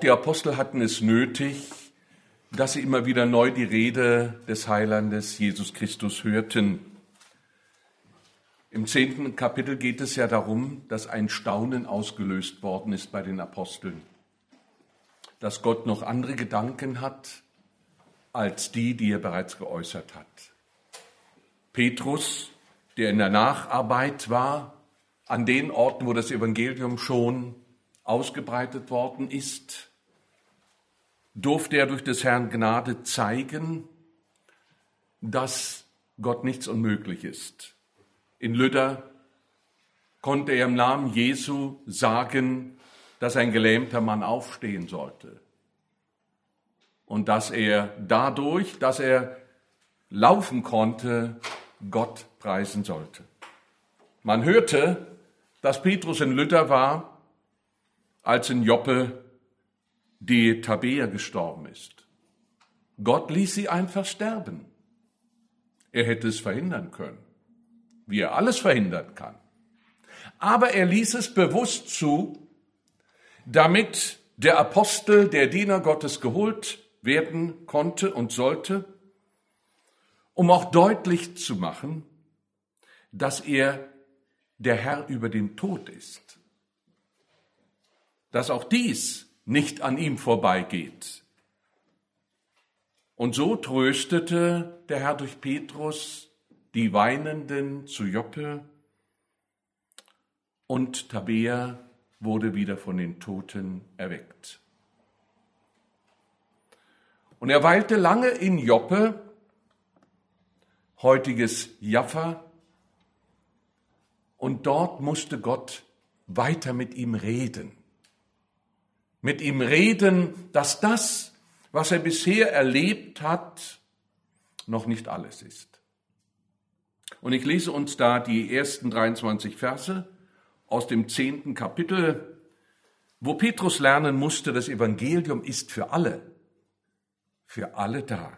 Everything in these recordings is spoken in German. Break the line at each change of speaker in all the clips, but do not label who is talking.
die Apostel hatten es nötig, dass sie immer wieder neu die Rede des Heilandes Jesus Christus hörten. Im 10. Kapitel geht es ja darum, dass ein Staunen ausgelöst worden ist bei den Aposteln, dass Gott noch andere Gedanken hat als die er bereits geäußert hat. Petrus, der in der Nacharbeit war, an den Orten, wo das Evangelium schon ausgebreitet worden ist, durfte er durch des Herrn Gnade zeigen, dass Gott nichts unmöglich ist. In Lydda konnte er im Namen Jesu sagen, dass ein gelähmter Mann aufstehen sollte. Und dass er dadurch, dass er laufen konnte, Gott preisen sollte. Man hörte, dass Petrus in Lydda war, als in Joppe die Tabea gestorben ist. Gott ließ sie einfach sterben. Er hätte es verhindern können, wie er alles verhindern kann. Aber er ließ es bewusst zu, damit der Apostel, der Diener Gottes geholt werden konnte und sollte, um auch deutlich zu machen, dass er der Herr über den Tod ist. Dass auch dies nicht an ihm vorbeigeht. Und so tröstete der Herr durch Petrus die Weinenden zu Joppe und Tabea wurde wieder von den Toten erweckt. Und er weilte lange in Joppe, heutiges Jaffa, und dort musste Gott weiter mit ihm reden. Mit ihm reden, dass das, was er bisher erlebt hat, noch nicht alles ist. Und ich lese uns da die ersten 23 Verse aus dem 10. Kapitel, wo Petrus lernen musste, das Evangelium ist für alle da.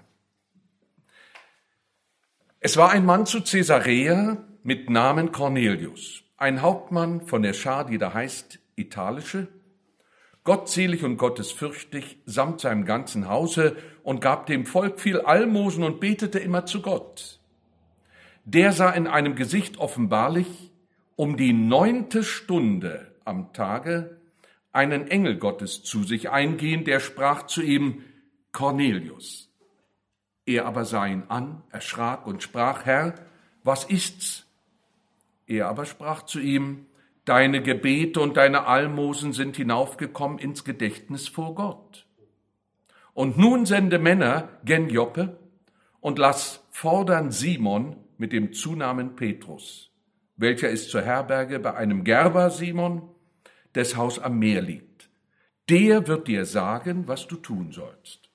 Es war ein Mann zu Caesarea mit Namen Cornelius, ein Hauptmann von der Schar, die da heißt Italische, gottselig und gottesfürchtig samt seinem ganzen Hause und gab dem Volk viel Almosen und betete immer zu Gott. Der sah in einem Gesicht offenbarlich um die 9. Stunde am Tage einen Engel Gottes zu sich eingehen, der sprach zu ihm, Cornelius. Er aber sah ihn an, erschrak und sprach, Herr, was ist's? Er aber sprach zu ihm, deine Gebete und deine Almosen sind hinaufgekommen ins Gedächtnis vor Gott. Und nun sende Männer gen Joppe und lass fordern Simon mit dem Zunamen Petrus, welcher ist zur Herberge bei einem Gerber Simon, des Haus am Meer liegt. Der wird dir sagen, was du tun sollst.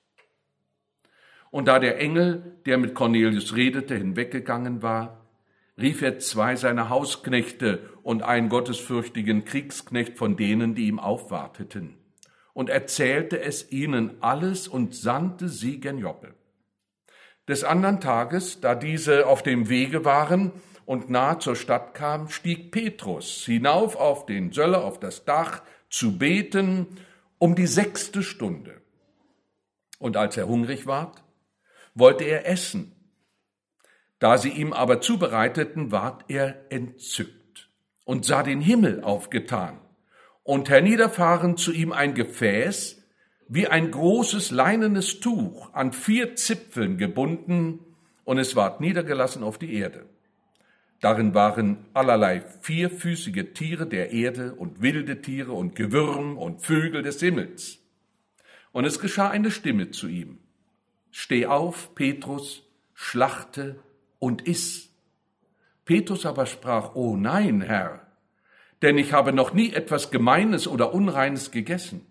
Und da der Engel, der mit Cornelius redete, hinweggegangen war, rief er 2 seiner Hausknechte und einen gottesfürchtigen Kriegsknecht von denen, die ihm aufwarteten, und erzählte es ihnen alles und sandte sie gen Joppe. Des andern Tages, da diese auf dem Wege waren und nahe zur Stadt kamen, stieg Petrus hinauf auf den Söller, auf das Dach, zu beten um die 6. Stunde. Und als er hungrig ward, wollte er essen. Da sie ihm aber zubereiteten, ward er entzückt und sah den Himmel aufgetan und herniederfahren zu ihm ein Gefäß, wie ein großes leinenes Tuch, an 4 Zipfeln gebunden, und es ward niedergelassen auf die Erde. Darin waren allerlei 4füßige Tiere der Erde und wilde Tiere und Gewürm und Vögel des Himmels. Und es geschah eine Stimme zu ihm, Steh auf, Petrus, schlachte und iss. Petrus aber sprach, O nein, Herr, denn ich habe noch nie etwas Gemeines oder Unreines gegessen.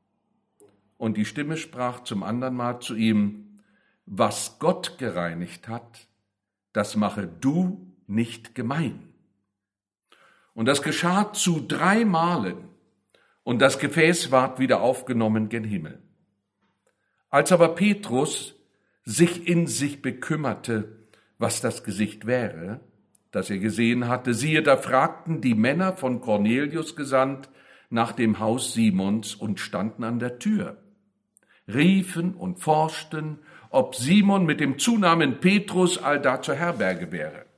Und die Stimme sprach zum andern Mal zu ihm, was Gott gereinigt hat, das mache du nicht gemein. Und das geschah zu 3 Malen, und das Gefäß ward wieder aufgenommen gen Himmel. Als aber Petrus sich in sich bekümmerte, was das Gesicht wäre, das er gesehen hatte, siehe, da fragten die Männer von Cornelius gesandt nach dem Haus Simons und standen an der Tür, riefen und forschten, ob Simon mit dem Zunamen Petrus allda zur Herberge wäre.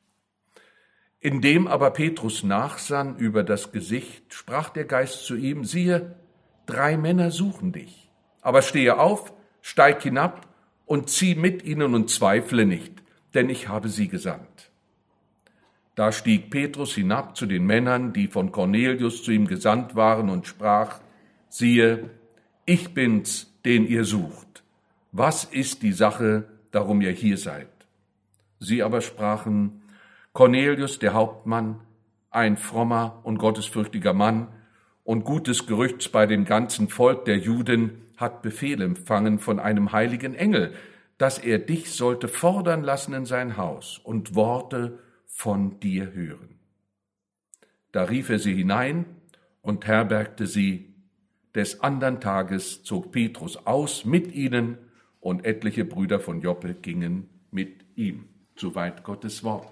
Indem aber Petrus nachsann über das Gesicht, sprach der Geist zu ihm, siehe, 3 Männer suchen dich. Aber stehe auf, steig hinab und zieh mit ihnen und zweifle nicht, denn ich habe sie gesandt. Da stieg Petrus hinab zu den Männern, die von Cornelius zu ihm gesandt waren, und sprach, siehe, ich bin's, den ihr sucht. Was ist die Sache, darum ihr hier seid? Sie aber sprachen, Cornelius, der Hauptmann, ein frommer und gottesfürchtiger Mann und gutes Gerüchts bei dem ganzen Volk der Juden, hat Befehl empfangen von einem heiligen Engel, dass er dich sollte fordern lassen in sein Haus und Worte von dir hören. Da rief er sie hinein und herbergte sie. Des andern Tages zog Petrus aus mit ihnen, und etliche Brüder von Joppe gingen mit ihm. Soweit Gottes Wort.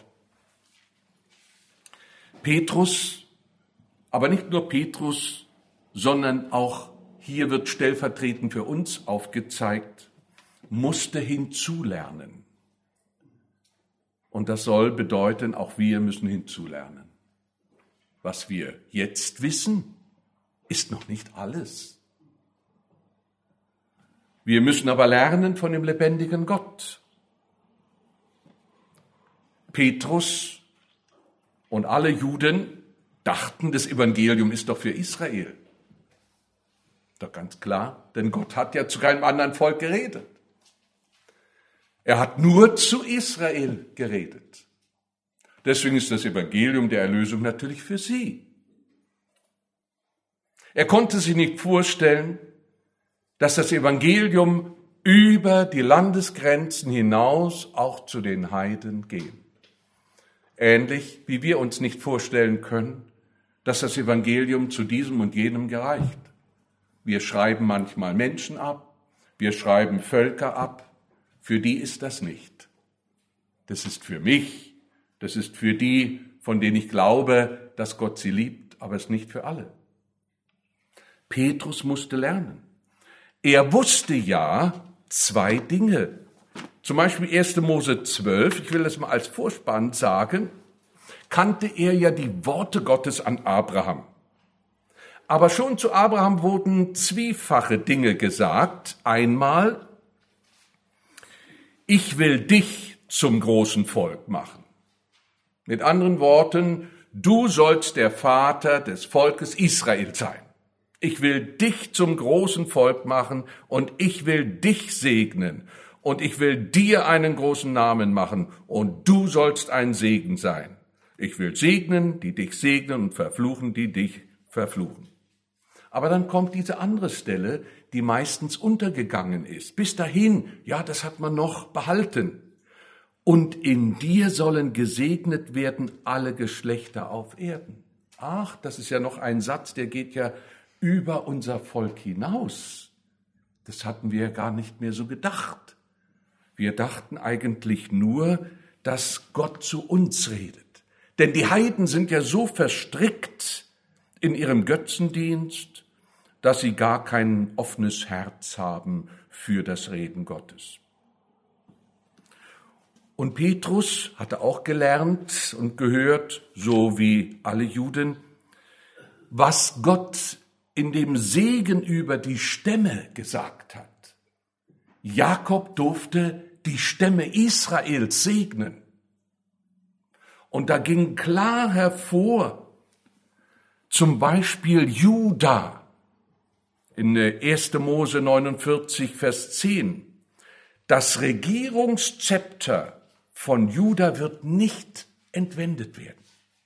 Petrus, aber nicht nur Petrus, sondern auch hier wird stellvertretend für uns aufgezeigt, musste hinzulernen. Und das soll bedeuten, auch wir müssen hinzulernen. Was wir jetzt wissen, ist noch nicht alles. Wir müssen aber lernen von dem lebendigen Gott. Petrus und alle Juden dachten, das Evangelium ist doch für Israel. Doch ganz klar, denn Gott hat ja zu keinem anderen Volk geredet. Er hat nur zu Israel geredet. Deswegen ist das Evangelium der Erlösung natürlich für sie. Er konnte sich nicht vorstellen, dass das Evangelium über die Landesgrenzen hinaus auch zu den Heiden geht. Ähnlich wie wir uns nicht vorstellen können, dass das Evangelium zu diesem und jenem gereicht. Wir schreiben manchmal Menschen ab, wir schreiben Völker ab, für die ist das nicht. Das ist für mich, das ist für die, von denen ich glaube, dass Gott sie liebt, aber es ist nicht für alle. Petrus musste lernen. Er wusste ja 2 Dinge. Zum Beispiel 1. Mose 12, ich will das mal als Vorspann sagen, kannte er ja die Worte Gottes an Abraham. Aber schon zu Abraham wurden zwiefache Dinge gesagt. Einmal, ich will dich zum großen Volk machen. Mit anderen Worten, du sollst der Vater des Volkes Israel sein. Ich will dich zum großen Volk machen und ich will dich segnen und ich will dir einen großen Namen machen und du sollst ein Segen sein. Ich will segnen, die dich segnen und verfluchen, die dich verfluchen. Aber dann kommt diese andere Stelle, die meistens untergegangen ist. Bis dahin, ja, das hat man noch behalten. Und in dir sollen gesegnet werden alle Geschlechter auf Erden. Ach, das ist ja noch ein Satz, der geht ja über unser Volk hinaus. Das hatten wir ja gar nicht mehr so gedacht. Wir dachten eigentlich nur, dass Gott zu uns redet. Denn die Heiden sind ja so verstrickt in ihrem Götzendienst, dass sie gar kein offenes Herz haben für das Reden Gottes. Und Petrus hatte auch gelernt und gehört, so wie alle Juden, was Gott in dem Segen über die Stämme gesagt hat. Jakob durfte die Stämme Israels segnen. Und da ging klar hervor, zum Beispiel Juda, in 1. Mose 49, Vers 10, das Regierungszepter von Juda wird nicht entwendet werden.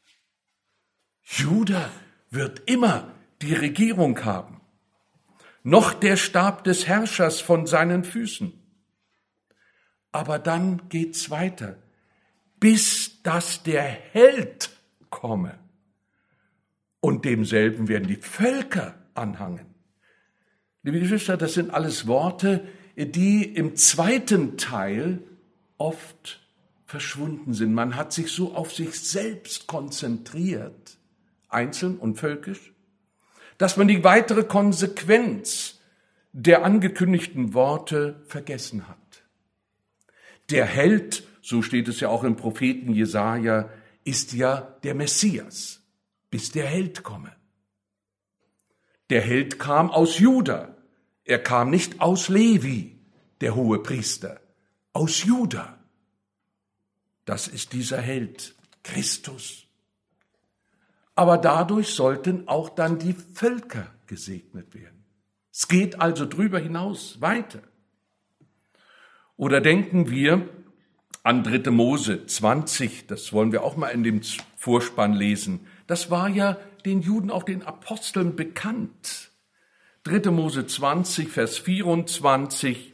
Juda wird immer die Regierung haben, noch der Stab des Herrschers von seinen Füßen. Aber dann geht's weiter, bis dass der Held komme. Und demselben werden die Völker anhangen. Liebe Geschwister, das sind alles Worte, die im zweiten Teil oft verschwunden sind. Man hat sich so auf sich selbst konzentriert, einzeln und völkisch. dass man die weitere Konsequenz der angekündigten Worte vergessen hat. Der Held, so steht es ja auch im Propheten Jesaja, ist ja der Messias, bis der Held komme. Der Held kam aus Juda. Er kam nicht aus Levi, der Hohepriester, aus Juda. Das ist dieser Held, Christus. Aber dadurch sollten auch dann die Völker gesegnet werden. Es geht also drüber hinaus weiter. Oder denken wir an 3. Mose 20, das wollen wir auch mal in dem Vorspann lesen. Das war ja den Juden, auch den Aposteln bekannt. 3. Mose 20, Vers 24.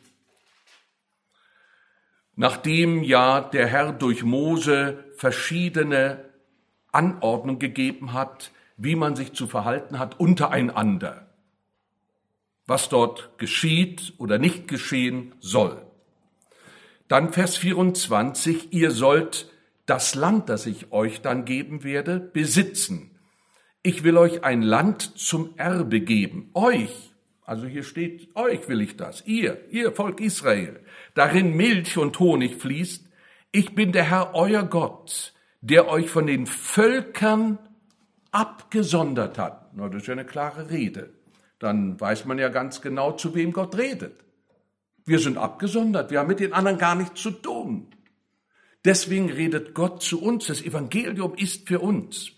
Nachdem ja der Herr durch Mose verschiedene Anordnungen gegeben hat, wie man sich zu verhalten hat untereinander, was dort geschieht oder nicht geschehen soll. Dann Vers 24, ihr sollt das Land, das ich euch dann geben werde, besitzen. Ich will euch ein Land zum Erbe geben. Euch, also hier steht, euch will ich das. Ihr Volk Israel, darin Milch und Honig fließt. Ich bin der Herr, euer Gott, der euch von den Völkern abgesondert hat. Na, das ist ja eine klare Rede. Dann weiß man ja ganz genau, zu wem Gott redet. Wir sind abgesondert, wir haben mit den anderen gar nichts zu tun. Deswegen redet Gott zu uns, das Evangelium ist für uns.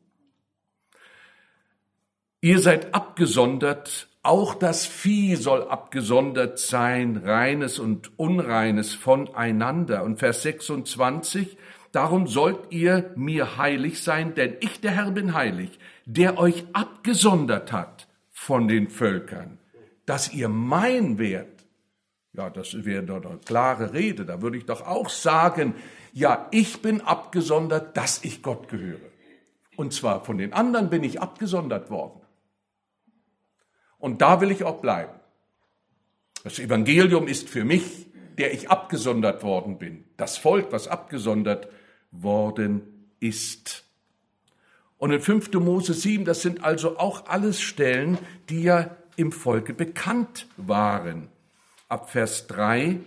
Ihr seid abgesondert, auch das Vieh soll abgesondert sein, reines und unreines voneinander. Und Vers 26, darum sollt ihr mir heilig sein, denn ich, der Herr, bin heilig, der euch abgesondert hat von den Völkern, dass ihr mein werdet. Ja, das wäre doch eine klare Rede. Da würde ich doch auch sagen, ja, ich bin abgesondert, dass ich Gott gehöre. Und zwar von den anderen bin ich abgesondert worden. Und da will ich auch bleiben. Das Evangelium ist für mich, der ich abgesondert worden bin. Das Volk, was abgesondert worden ist. Und in 5. Mose 7, das sind also auch alles Stellen, die ja im Volke bekannt waren. Ab Vers 3,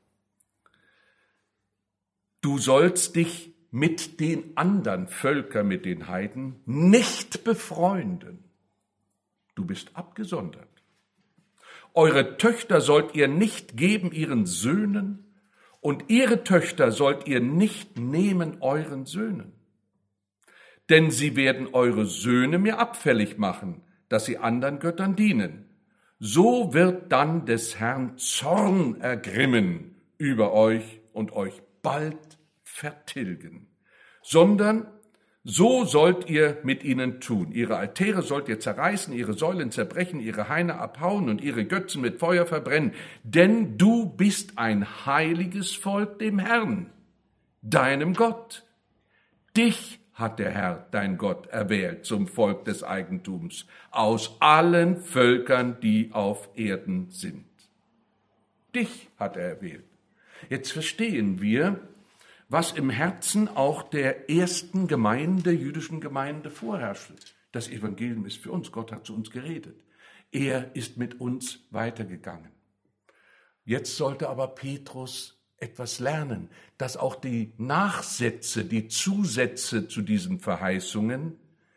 du sollst dich mit den anderen Völkern, mit den Heiden, nicht befreunden. Du bist abgesondert. Eure Töchter sollt ihr nicht geben ihren Söhnen, und ihre Töchter sollt ihr nicht nehmen euren Söhnen. Denn sie werden eure Söhne mir abfällig machen, dass sie anderen Göttern dienen. So wird dann des Herrn Zorn ergrimmen über euch und euch bald vertilgen. Sondern so sollt ihr mit ihnen tun. Ihre Altäre sollt ihr zerreißen, ihre Säulen zerbrechen, ihre Haine abhauen und ihre Götzen mit Feuer verbrennen. Denn du bist ein heiliges Volk dem Herrn, deinem Gott. Dich hat der Herr, dein Gott, erwählt zum Volk des Eigentums aus allen Völkern, die auf Erden sind. Dich hat er erwählt. Jetzt verstehen wir, was im Herzen auch der ersten Gemeinde, jüdischen Gemeinde vorherrschte. Das Evangelium ist für uns. Gott hat zu uns geredet. Er ist mit uns weitergegangen. Jetzt sollte aber Petrus etwas lernen, dass auch die Nachsätze, die Zusätze zu diesen Verheißungen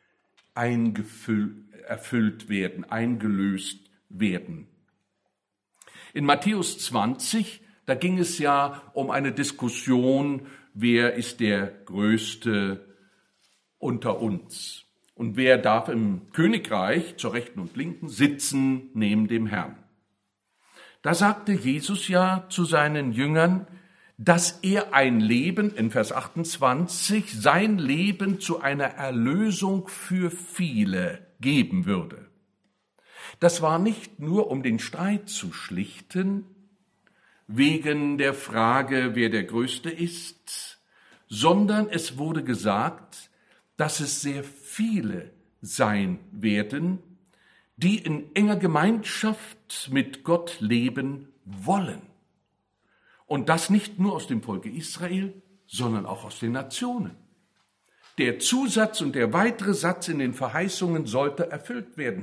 erfüllt werden, eingelöst werden. In Matthäus 20, da ging es ja um eine Diskussion, wer ist der Größte unter uns und wer darf im Königreich zur Rechten und Linken sitzen neben dem Herrn. Da sagte Jesus ja zu seinen Jüngern, dass er ein Leben, in Vers 28, sein Leben zu einer Erlösung für viele geben würde. Das war nicht nur, um den Streit zu schlichten, wegen der Frage, wer der Größte ist, sondern es wurde gesagt, dass es sehr viele sein werden, die in enger Gemeinschaft mit Gott leben wollen. Und das nicht nur aus dem Volke Israel, sondern auch aus den Nationen. Der Zusatz und der weitere Satz in den Verheißungen sollte erfüllt werden.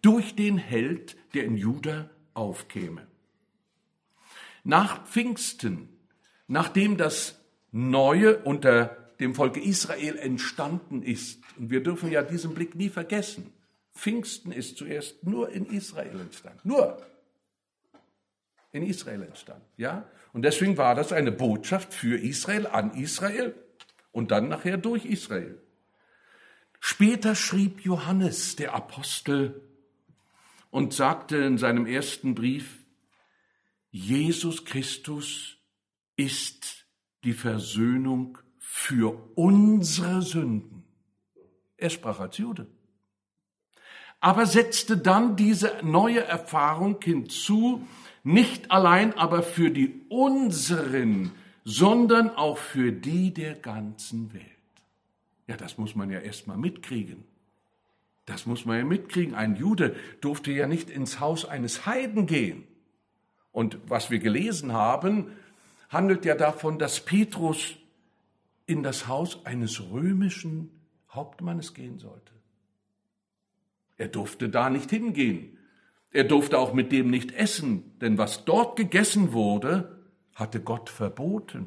durch den Held, der in Juda aufkäme. Nach Pfingsten, nachdem das Neue unter dem Volke Israel entstanden ist, und wir dürfen ja diesen Blick nie vergessen, Pfingsten ist zuerst nur in Israel entstanden, nur in Israel entstanden, ja? Und deswegen war das eine Botschaft für Israel, an Israel und dann nachher durch Israel. Später schrieb Johannes, der Apostel, und sagte in seinem ersten Brief, Jesus Christus ist die Versöhnung für unsere Sünden. Er sprach als Jude. Aber setzte dann diese neue Erfahrung hinzu, nicht allein aber für die unseren, sondern auch für die der ganzen Welt. Ja, das muss man ja erst mal mitkriegen. Das muss man ja mitkriegen. Ein Jude durfte ja nicht ins Haus eines Heiden gehen. Und was wir gelesen haben, handelt ja davon, dass Petrus in das Haus eines römischen Hauptmannes gehen sollte. Er durfte da nicht hingehen. Er durfte auch mit dem nicht essen, denn was dort gegessen wurde, hatte Gott verboten.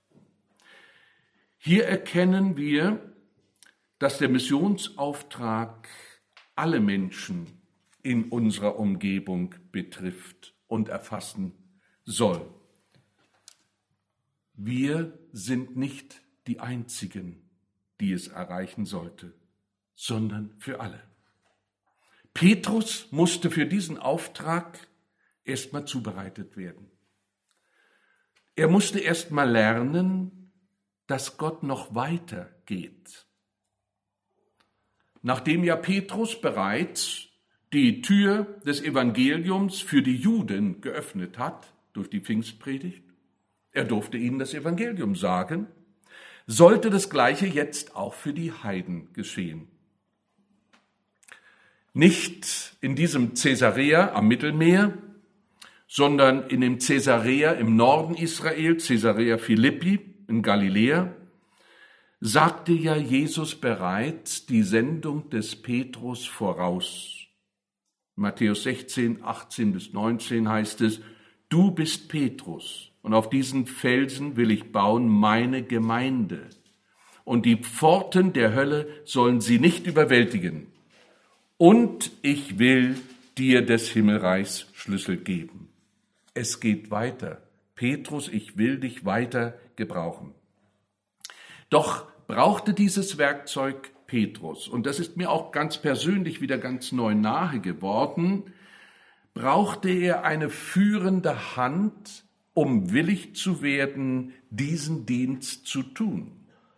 Hier erkennen wir, dass der Missionsauftrag alle Menschen in unserer Umgebung betrifft und erfassen soll. Wir sind nicht die Einzigen, die es erreichen sollte, sondern für alle. Petrus musste für diesen Auftrag erstmal zubereitet werden. Er musste erstmal lernen, dass Gott noch weiter geht. Nachdem ja Petrus bereits die Tür des Evangeliums für die Juden geöffnet hat, durch die Pfingstpredigt, er durfte ihnen das Evangelium sagen, sollte das Gleiche jetzt auch für die Heiden geschehen. Nicht in diesem Caesarea am Mittelmeer, sondern in dem Caesarea im Norden Israel, Caesarea Philippi in Galiläa, sagte ja Jesus bereits die Sendung des Petrus voraus. Matthäus 16, 18 bis 19 heißt es, du bist Petrus und auf diesen Felsen will ich bauen meine Gemeinde und die Pforten der Hölle sollen sie nicht überwältigen. Und ich will dir des Himmelreichs Schlüssel geben. Es geht weiter. Petrus, ich will dich weiter gebrauchen. Doch brauchte dieses Werkzeug Petrus, und das ist mir auch ganz persönlich wieder ganz neu nahe geworden, brauchte er eine führende Hand, um willig zu werden, diesen Dienst zu tun.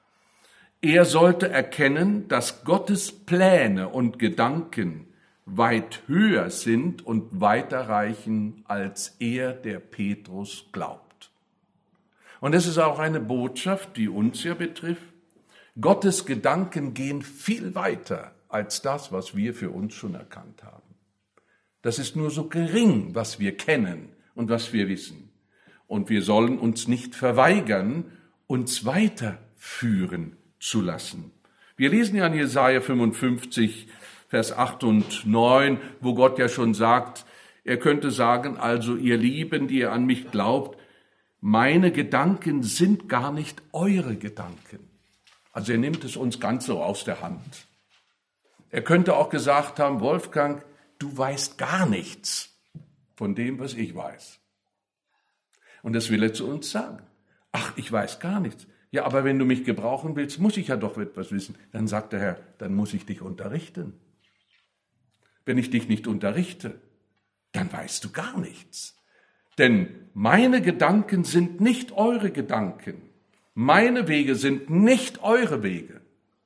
Er sollte erkennen, dass Gottes Pläne und Gedanken weit höher sind und weiterreichen, als er, der Petrus, glaubt. Und es ist auch eine Botschaft, die uns ja betrifft. Gottes Gedanken gehen viel weiter als das, was wir für uns schon erkannt haben. Das ist nur so gering, was wir kennen und was wir wissen. Und wir sollen uns nicht verweigern, uns weiterführen zu lassen. Wir lesen ja in Jesaja 55, Vers 8 und 9, wo Gott ja schon sagt, er könnte sagen, also ihr Lieben, die ihr an mich glaubt, meine Gedanken sind gar nicht eure Gedanken. Also er nimmt es uns ganz so aus der Hand. Er könnte auch gesagt haben, Wolfgang, du weißt gar nichts von dem, was ich weiß. Und das will er zu uns sagen. Ach, ich weiß gar nichts. Ja, aber wenn du mich gebrauchen willst, muss ich ja doch etwas wissen. Dann sagt der Herr, dann muss ich dich unterrichten. Wenn ich dich nicht unterrichte, dann weißt du gar nichts. Denn meine Gedanken sind nicht eure Gedanken. Meine Wege sind nicht eure Wege.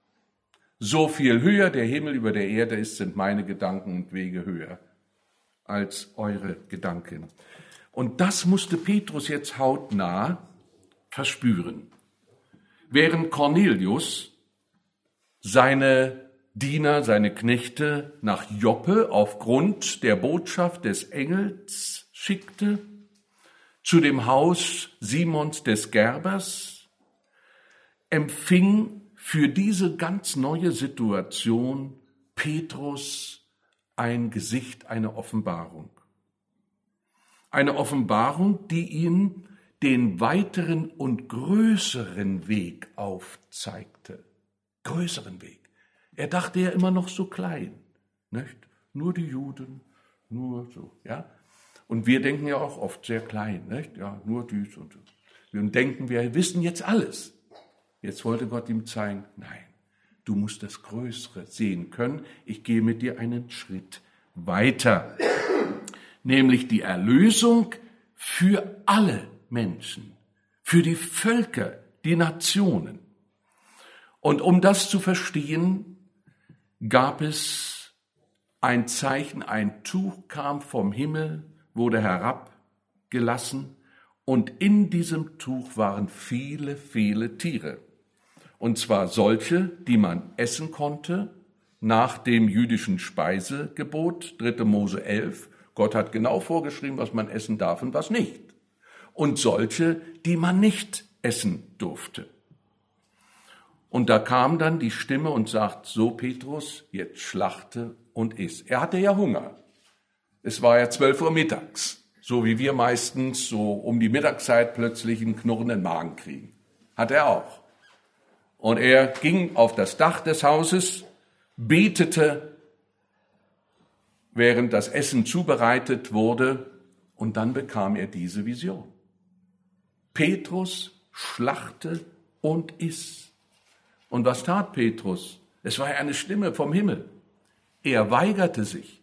So viel höher der Himmel über der Erde ist, sind meine Gedanken und Wege höher als eure Gedanken. Und das musste Petrus jetzt hautnah verspüren. Während Cornelius seine Diener, seine Knechte nach Joppe aufgrund der Botschaft des Engels schickte, zu dem Haus Simons des Gerbers, empfing für diese ganz neue Situation Petrus ein Gesicht, eine Offenbarung. Eine Offenbarung, die ihn den weiteren und größeren Weg aufzeigte. Größeren Weg. Er dachte ja immer noch so klein, nicht? Nur die Juden, nur so, ja. Und wir denken ja auch oft sehr klein, nicht? Ja, nur dies und so. Wir denken, wir wissen jetzt alles. Jetzt wollte Gott ihm zeigen, nein, du musst das Größere sehen können. Ich gehe mit dir einen Schritt weiter. Nämlich die Erlösung für alle Menschen, für die Völker, die Nationen. Und um das zu verstehen, gab es ein Zeichen, ein Tuch kam vom Himmel, wurde herabgelassen und in diesem Tuch waren viele, viele Tiere. Und zwar solche, die man essen konnte nach dem jüdischen Speisegebot, 3. Mose 11. Gott hat genau vorgeschrieben, was man essen darf und was nicht. Und solche, die man nicht essen durfte. Und da kam dann die Stimme und sagt, so Petrus, jetzt schlachte und iss. Er hatte ja Hunger. Es war ja 12 Uhr mittags, so wie wir meistens so um die Mittagszeit plötzlich einen knurrenden Magen kriegen. Hat er auch. Und er ging auf das Dach des Hauses, betete, während das Essen zubereitet wurde, und dann bekam er diese Vision. Petrus schlachte und iss. Und was tat Petrus? Es war ja eine Stimme vom Himmel. Er weigerte sich.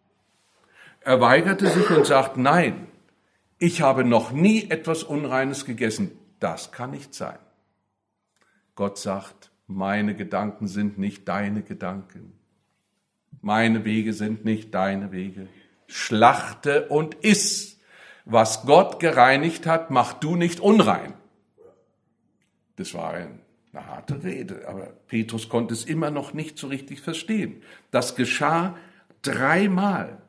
Er weigerte sich und sagt, nein, ich habe noch nie etwas Unreines gegessen. Das kann nicht sein. Gott sagt, meine Gedanken sind nicht deine Gedanken. Meine Wege sind nicht deine Wege. Schlachte und iss. Was Gott gereinigt hat, mach du nicht unrein. Das war eine harte Rede, aber Petrus konnte es immer noch nicht so richtig verstehen. Das geschah dreimal.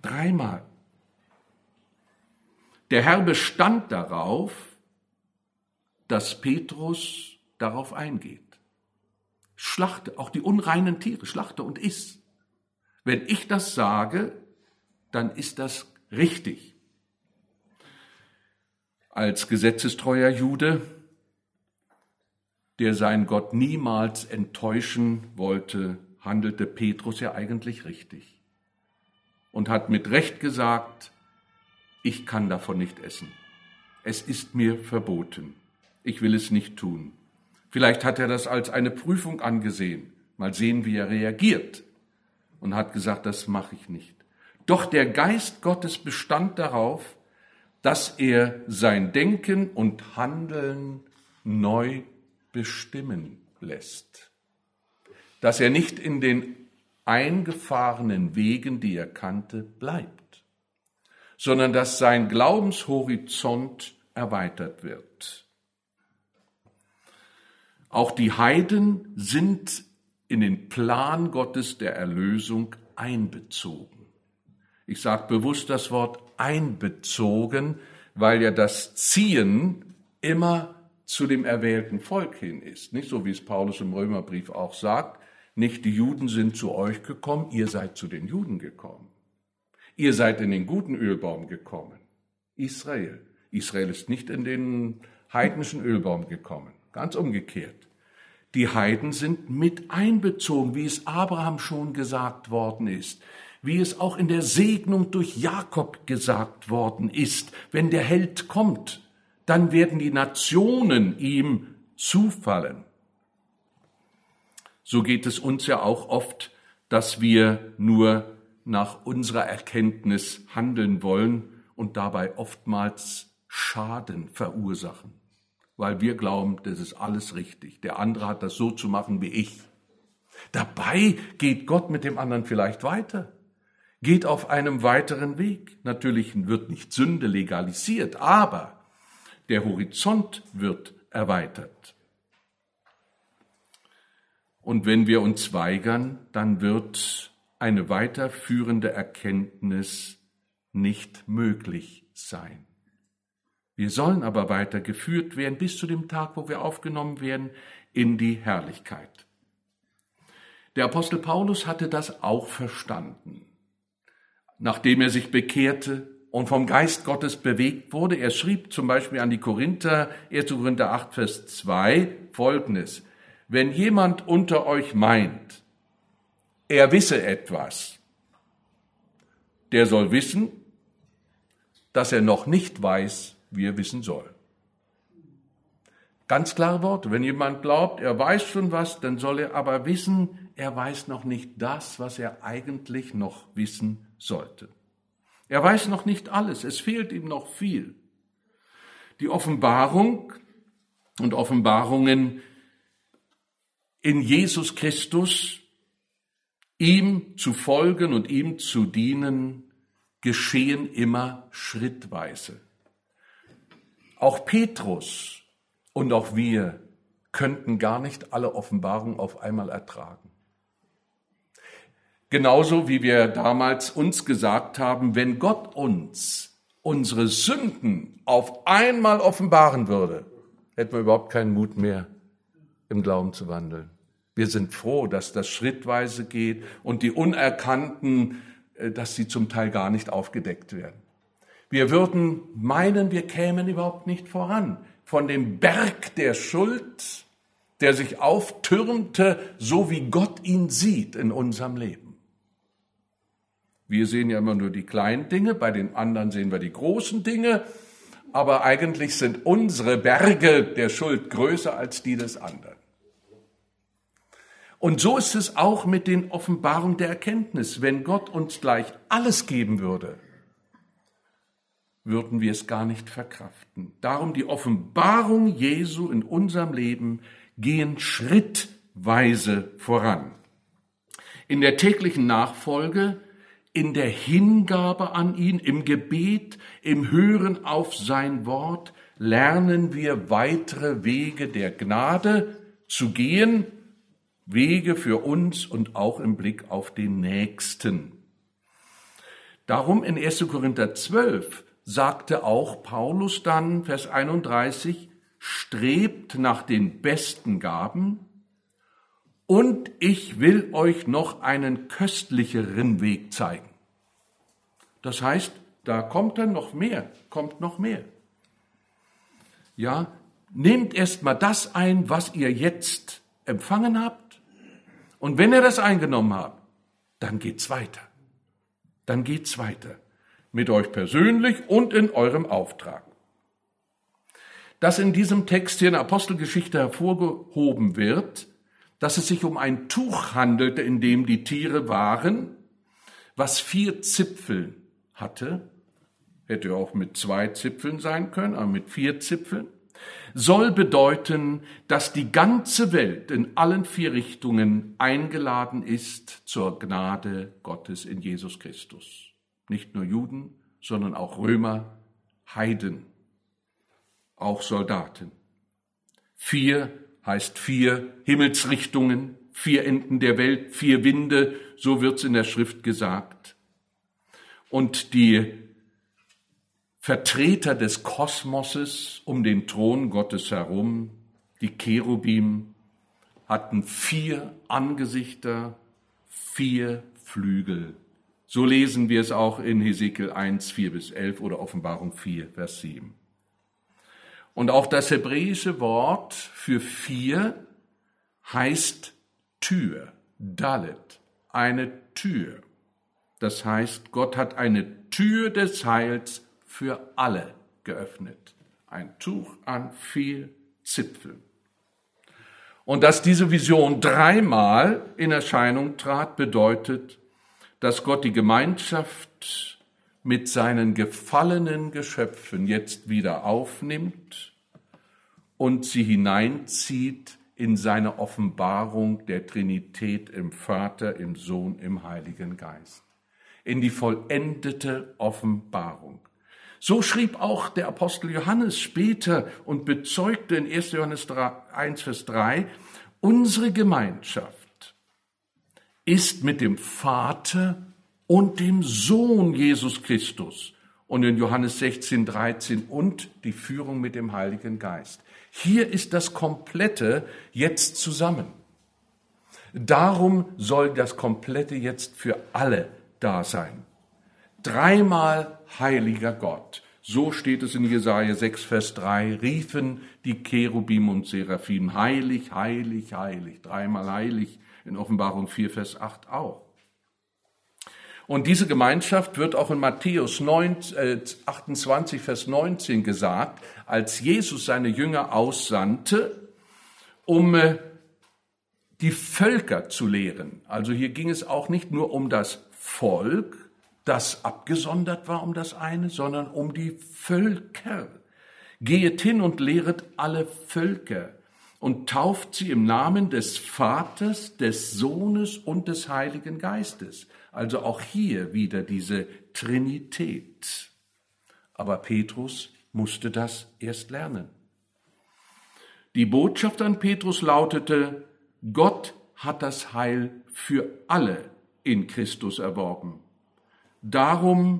Der Herr bestand darauf, dass Petrus darauf eingeht. Schlachte, auch die unreinen Tiere, schlachte und iss. Wenn ich das sage, dann ist das richtig. Als gesetzestreuer Jude, der seinen Gott niemals enttäuschen wollte, handelte Petrus ja eigentlich richtig und hat mit Recht gesagt, ich kann davon nicht essen. Es ist mir verboten. Ich will es nicht tun. Vielleicht hat er das als eine Prüfung angesehen. Mal sehen, wie er reagiert. Und hat gesagt, das mache ich nicht. Doch der Geist Gottes bestand darauf, dass er sein Denken und Handeln neu bestimmen lässt. Dass er nicht in den eingefahrenen Wegen, die er kannte, bleibt, sondern dass sein Glaubenshorizont erweitert wird. Auch die Heiden sind in den Plan Gottes der Erlösung einbezogen. Ich sage bewusst das Wort einbezogen, weil ja das Ziehen immer zu dem erwählten Volk hin ist. Nicht so, wie es Paulus im Römerbrief auch sagt, nicht die Juden sind zu euch gekommen, ihr seid zu den Juden gekommen. Ihr seid in den guten Ölbaum gekommen. Israel. Israel ist nicht in den heidnischen Ölbaum gekommen. Ganz umgekehrt. Die Heiden sind mit einbezogen, wie es Abraham schon gesagt worden ist, wie es auch in der Segnung durch Jakob gesagt worden ist. Wenn der Held kommt, dann werden die Nationen ihm zufallen. So geht es uns ja auch oft, dass wir nur nach unserer Erkenntnis handeln wollen und dabei oftmals Schaden verursachen, weil wir glauben, das ist alles richtig. Der andere hat das so zu machen wie ich. Dabei geht Gott mit dem anderen vielleicht weiter, geht auf einem weiteren Weg. Natürlich wird nicht Sünde legalisiert, aber der Horizont wird erweitert. Und wenn wir uns weigern, dann wird eine weiterführende Erkenntnis nicht möglich sein. Wir sollen aber weitergeführt werden bis zu dem Tag, wo wir aufgenommen werden in die Herrlichkeit. Der Apostel Paulus hatte das auch verstanden. nachdem er sich bekehrte und vom Geist Gottes bewegt wurde. Er schrieb zum Beispiel an die Korinther, 1. Korinther 8, Vers 2, Folgendes: Wenn jemand unter euch meint, er wisse etwas, der soll wissen, dass er noch nicht weiß, wie er wissen soll. Ganz klare Worte. Wenn jemand glaubt, er weiß schon was, dann soll er aber wissen, er weiß noch nicht das, was er eigentlich noch wissen sollte. Er weiß noch nicht alles, es fehlt ihm noch viel. Die Offenbarung und Offenbarungen in Jesus Christus, ihm zu folgen und ihm zu dienen, geschehen immer schrittweise. Auch Petrus und auch wir könnten gar nicht alle Offenbarungen auf einmal ertragen. Genauso wie wir damals uns gesagt haben, wenn Gott uns unsere Sünden auf einmal offenbaren würde, hätten wir überhaupt keinen Mut mehr, im Glauben zu wandeln. Wir sind froh, dass das schrittweise geht und die Unerkannten, dass sie zum Teil gar nicht aufgedeckt werden. Wir würden meinen, wir kämen überhaupt nicht voran. Von dem Berg der Schuld, der sich auftürmte, so wie Gott ihn sieht in unserem Leben. Wir sehen ja immer nur die kleinen Dinge, bei den anderen sehen wir die großen Dinge, aber eigentlich sind unsere Berge der Schuld größer als die des anderen. Und so ist es auch mit den Offenbarungen der Erkenntnis. Wenn Gott uns gleich alles geben würde, würden wir es gar nicht verkraften. Darum die Offenbarung Jesu in unserem Leben gehen schrittweise voran. In der täglichen Nachfolge, in der Hingabe an ihn, im Gebet, im Hören auf sein Wort, lernen wir weitere Wege der Gnade zu gehen, Wege für uns und auch im Blick auf den Nächsten. Darum in 1. Korinther 12 sagte auch Paulus dann, Vers 31, strebt nach den besten Gaben und ich will euch noch einen köstlicheren Weg zeigen. Das heißt, da kommt dann noch mehr, kommt noch mehr. Ja, nehmt erst mal das ein, was ihr jetzt empfangen habt. Und wenn ihr das eingenommen habt, dann geht's weiter. Dann geht's weiter. Mit euch persönlich und in eurem Auftrag. Dass in diesem Text hier in der Apostelgeschichte hervorgehoben wird, dass es sich um ein Tuch handelte, in dem die Tiere waren, was 4 Zipfel hatte, hätte auch mit 2 Zipfeln sein können, aber mit 4 Zipfeln, soll bedeuten, dass die ganze Welt in allen 4 Richtungen eingeladen ist zur Gnade Gottes in Jesus Christus. Nicht nur Juden, sondern auch Römer, Heiden, auch Soldaten. 4 heißt 4 Himmelsrichtungen, 4 Enden der Welt, 4 Winde, so wird's in der Schrift gesagt. Und die Vertreter des Kosmoses um den Thron Gottes herum, die Cherubim, hatten 4 Angesichter, 4 Flügel. So lesen wir es auch in Hesekiel 1, 4-11 oder Offenbarung 4, Vers 7. Und auch das hebräische Wort für 4 heißt Tür, Dalet, eine Tür. Das heißt, Gott hat eine Tür des Heils für alle geöffnet. Ein Tuch an 4 Zipfeln. Und dass diese Vision 3-mal in Erscheinung trat, bedeutet, dass Gott die Gemeinschaft mit seinen gefallenen Geschöpfen jetzt wieder aufnimmt und sie hineinzieht in seine Offenbarung der Trinität im Vater, im Sohn, im Heiligen Geist. In die vollendete Offenbarung. So schrieb auch der Apostel Johannes später und bezeugte in 1. Johannes 1, Vers 3, unsere Gemeinschaft ist mit dem Vater und dem Sohn Jesus Christus. Und in Johannes 16, 13 und die Führung mit dem Heiligen Geist. Hier ist das Komplette jetzt zusammen. Darum soll das Komplette jetzt für alle da sein. Dreimal heiliger Gott. So steht es in Jesaja 6, Vers 3, riefen die Cherubim und Seraphim, heilig, heilig, heilig, dreimal heilig, in Offenbarung 4, Vers 8 auch. Und diese Gemeinschaft wird auch in Matthäus 28, Vers 19 gesagt, als Jesus seine Jünger aussandte, um die Völker zu lehren. Also hier ging es auch nicht nur um das Volk, das abgesondert war um das eine, sondern um die Völker. Gehet hin und lehret alle Völker und tauft sie im Namen des Vaters, des Sohnes und des Heiligen Geistes. Also auch hier wieder diese Trinität. Aber Petrus musste das erst lernen. Die Botschaft an Petrus lautete, Gott hat das Heil für alle in Christus erworben. Darum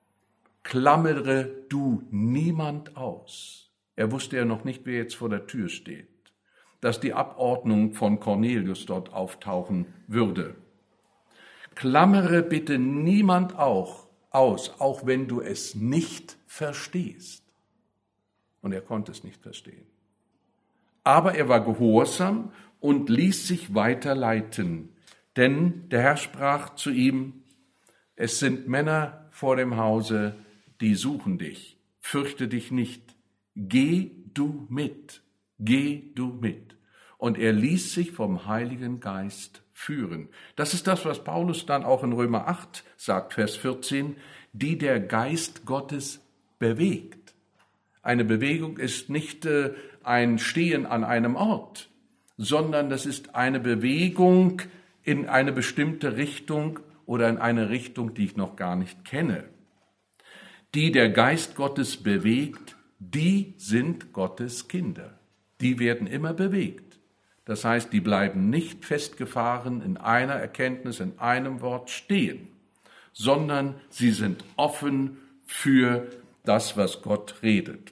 klammere du niemand aus. Er wusste ja noch nicht, wer jetzt vor der Tür steht, dass die Abordnung von Cornelius dort auftauchen würde. Klammere bitte niemand aus, auch wenn du es nicht verstehst. Und er konnte es nicht verstehen. Aber er war gehorsam und ließ sich weiterleiten, denn der Herr sprach zu ihm, es sind Männer vor dem Hause, die suchen dich. Fürchte dich nicht. Geh du mit. Geh du mit. Und er ließ sich vom Heiligen Geist führen. Das ist das, was Paulus dann auch in Römer 8 sagt, Vers 14, die der Geist Gottes bewegt. Eine Bewegung ist nicht ein Stehen an einem Ort, sondern das ist eine Bewegung in eine bestimmte Richtung oder in eine Richtung, die ich noch gar nicht kenne. Die der Geist Gottes bewegt, die sind Gottes Kinder. Die werden immer bewegt. Das heißt, die bleiben nicht festgefahren in einer Erkenntnis, in einem Wort stehen, sondern sie sind offen für das, was Gott redet.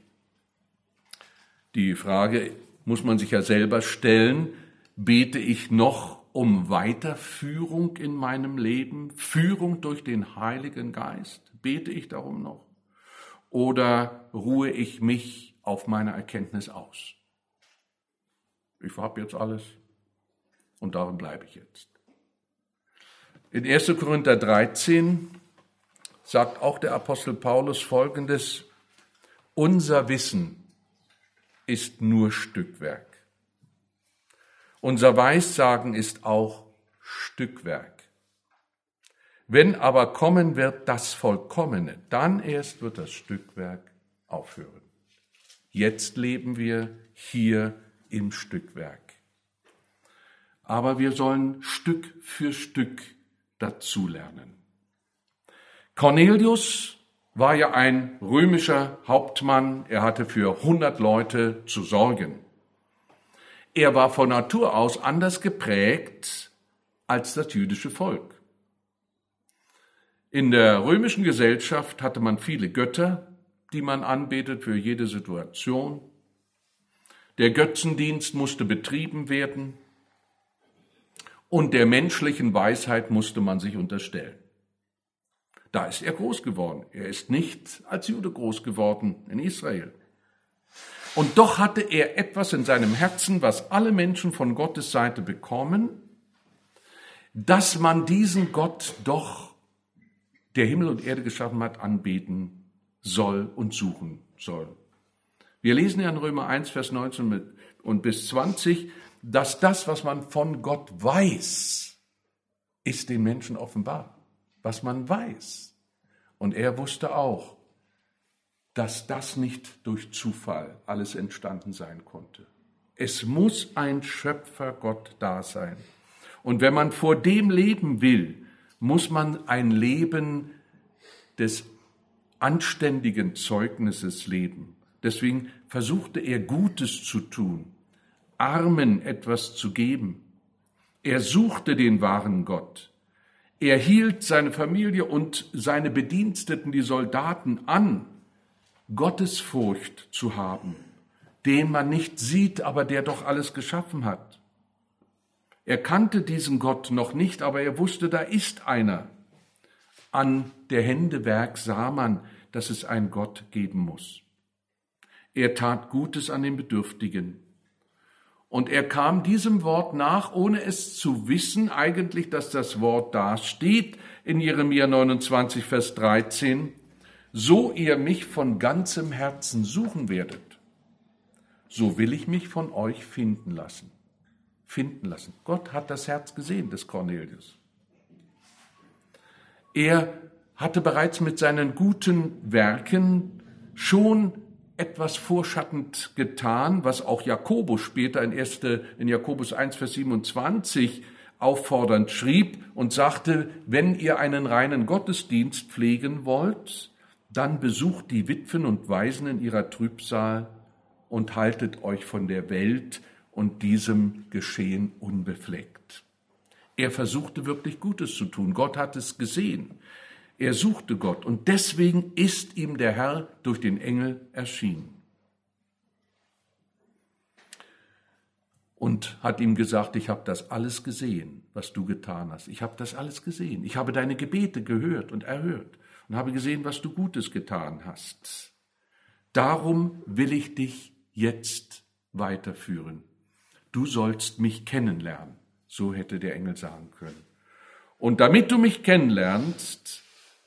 Die Frage muss man sich ja selber stellen, bete ich noch um Weiterführung in meinem Leben, Führung durch den Heiligen Geist? Bete ich darum noch? Oder ruhe ich mich auf meiner Erkenntnis aus? Ich habe jetzt alles und darin bleibe ich jetzt. In 1. Korinther 13 sagt auch der Apostel Paulus Folgendes, unser Wissen ist nur Stückwerk. Unser Weissagen ist auch Stückwerk. Wenn aber kommen wird das Vollkommene, dann erst wird das Stückwerk aufhören. Jetzt leben wir hier im Stückwerk. Aber wir sollen Stück für Stück dazulernen. Cornelius war ja ein römischer Hauptmann, er hatte für 100 Leute zu sorgen. Er war von Natur aus anders geprägt als das jüdische Volk. In der römischen Gesellschaft hatte man viele Götter, die man anbetet für jede Situation. Der Götzendienst musste betrieben werden und der menschlichen Weisheit musste man sich unterstellen. Da ist er groß geworden. Er ist nicht als Jude groß geworden in Israel. Und doch hatte er etwas in seinem Herzen, was alle Menschen von Gottes Seite bekommen, dass man diesen Gott doch, der Himmel und Erde geschaffen hat, anbeten soll und suchen soll. Wir lesen ja in Römer 1, Vers 19 und bis 20, dass das, was man von Gott weiß, ist den Menschen offenbar. Was man weiß. Und er wusste auch, dass das nicht durch Zufall alles entstanden sein konnte. Es muss ein Schöpfergott da sein. Und wenn man vor dem leben will, muss man ein Leben des anständigen Zeugnisses leben. Deswegen versuchte er Gutes zu tun, Armen etwas zu geben. Er suchte den wahren Gott. Er hielt seine Familie und seine Bediensteten, die Soldaten, an, Gottesfurcht zu haben, den man nicht sieht, aber der doch alles geschaffen hat. Er kannte diesen Gott noch nicht, aber er wusste, da ist einer. An der Hände Werk sah man, dass es einen Gott geben muss. Er tat Gutes an den Bedürftigen. Und er kam diesem Wort nach, ohne es zu wissen, eigentlich, dass das Wort da steht, in Jeremia 29, Vers 13, so ihr mich von ganzem Herzen suchen werdet, so will ich mich von euch finden lassen. Finden lassen. Gott hat das Herz gesehen des Cornelius. Er hatte bereits mit seinen guten Werken schon etwas vorschattend getan, was auch Jakobus später in Jakobus 1, Vers 27 auffordernd schrieb und sagte, wenn ihr einen reinen Gottesdienst pflegen wollt, dann besucht die Witwen und Waisen in ihrer Trübsal und haltet euch von der Welt und diesem Geschehen unbefleckt. Er versuchte wirklich Gutes zu tun. Gott hat es gesehen. Er suchte Gott und deswegen ist ihm der Herr durch den Engel erschienen und hat ihm gesagt, ich habe das alles gesehen, was du getan hast. Ich habe das alles gesehen. Ich habe deine Gebete gehört und erhört und habe gesehen, was du Gutes getan hast. Darum will ich dich jetzt weiterführen. Du sollst mich kennenlernen. So hätte der Engel sagen können. Und damit du mich kennenlernst,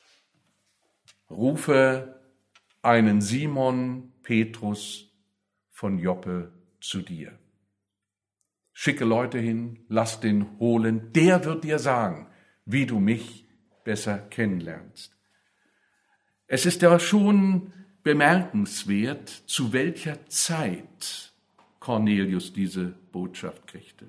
rufe einen Simon Petrus von Joppe zu dir. Schicke Leute hin, lass den holen, der wird dir sagen, wie du mich besser kennenlernst. Es ist ja schon bemerkenswert, zu welcher Zeit Cornelius diese Botschaft kriegte.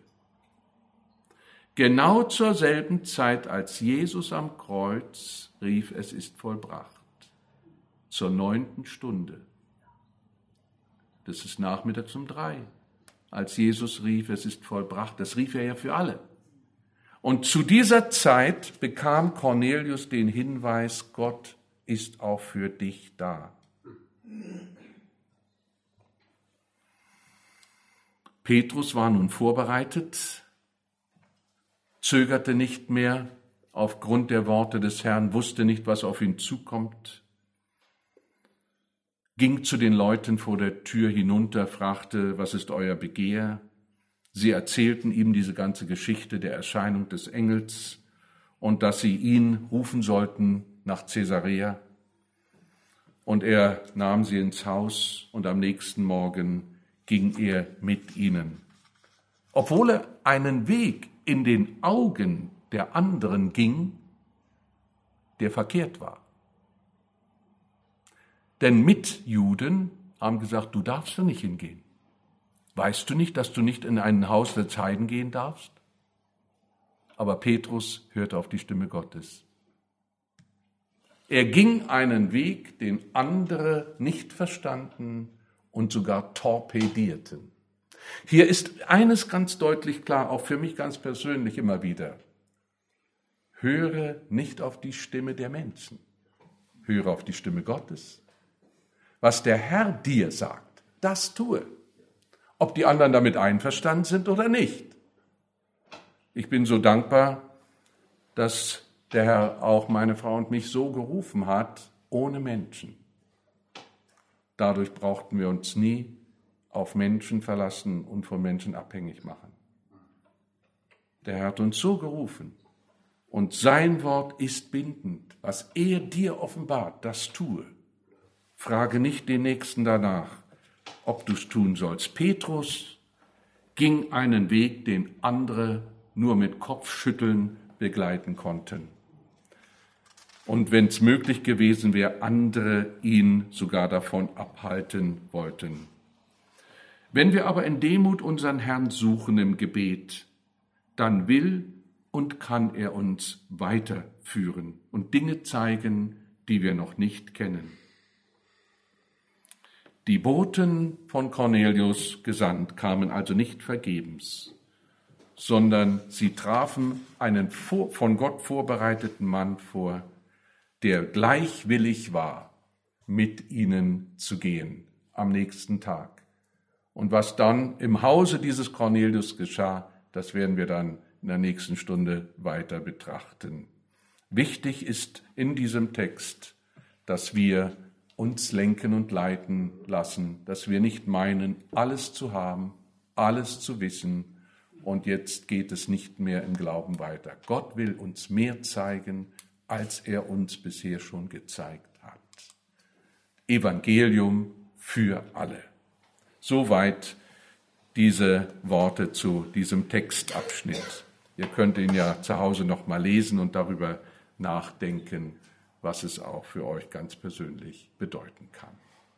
Genau zur selben Zeit, als Jesus am Kreuz rief, es ist vollbracht. Zur 9. Stunde. Das ist nachmittags um 3. Als Jesus rief, es ist vollbracht. Das rief er ja für alle. Und zu dieser Zeit bekam Cornelius den Hinweis, Gott ist auch für dich da. Petrus war nun vorbereitet, zögerte nicht mehr aufgrund der Worte des Herrn, wusste nicht, was auf ihn zukommt, ging zu den Leuten vor der Tür hinunter, fragte, was ist euer Begehr? Sie erzählten ihm diese ganze Geschichte der Erscheinung des Engels und dass sie ihn rufen sollten nach Caesarea. Und er nahm sie ins Haus und am nächsten Morgen ging er mit ihnen. Obwohl er einen Weg in den Augen der anderen ging, der verkehrt war. Denn Mitjuden haben gesagt, du darfst da nicht hingehen. Weißt du nicht, dass du nicht in ein Haus der Heiden gehen darfst? Aber Petrus hörte auf die Stimme Gottes. Er ging einen Weg, den andere nicht verstanden und sogar torpedierten. Hier ist eines ganz deutlich klar, auch für mich ganz persönlich immer wieder. Höre nicht auf die Stimme der Menschen. Höre auf die Stimme Gottes. Was der Herr dir sagt, das tue. Ob die anderen damit einverstanden sind oder nicht. Ich bin so dankbar, dass der Herr auch meine Frau und mich so gerufen hat, ohne Menschen. Dadurch brauchten wir uns nie auf Menschen verlassen und von Menschen abhängig machen. Der Herr hat uns so gerufen und sein Wort ist bindend. Was er dir offenbart, das tue. Frage nicht den Nächsten danach, ob du es tun sollst. Petrus ging einen Weg, den andere nur mit Kopfschütteln begleiten konnten. Und wenn es möglich gewesen wäre, andere ihn sogar davon abhalten wollten. Wenn wir aber in Demut unseren Herrn suchen im Gebet, dann will und kann er uns weiterführen und Dinge zeigen, die wir noch nicht kennen. Die Boten von Cornelius gesandt kamen also nicht vergebens, sondern sie trafen einen von Gott vorbereiteten Mann vor, der gleichwillig war, mit ihnen zu gehen am nächsten Tag. Und was dann im Hause dieses Cornelius geschah, das werden wir dann in der nächsten Stunde weiter betrachten. Wichtig ist in diesem Text, dass wir uns lenken und leiten lassen, dass wir nicht meinen, alles zu haben, alles zu wissen und jetzt geht es nicht mehr im Glauben weiter. Gott will uns mehr zeigen, als er uns bisher schon gezeigt hat. Evangelium für alle. Soweit diese Worte zu diesem Textabschnitt. Ihr könnt ihn ja zu Hause noch mal lesen und darüber nachdenken, was es auch für euch ganz persönlich bedeuten kann.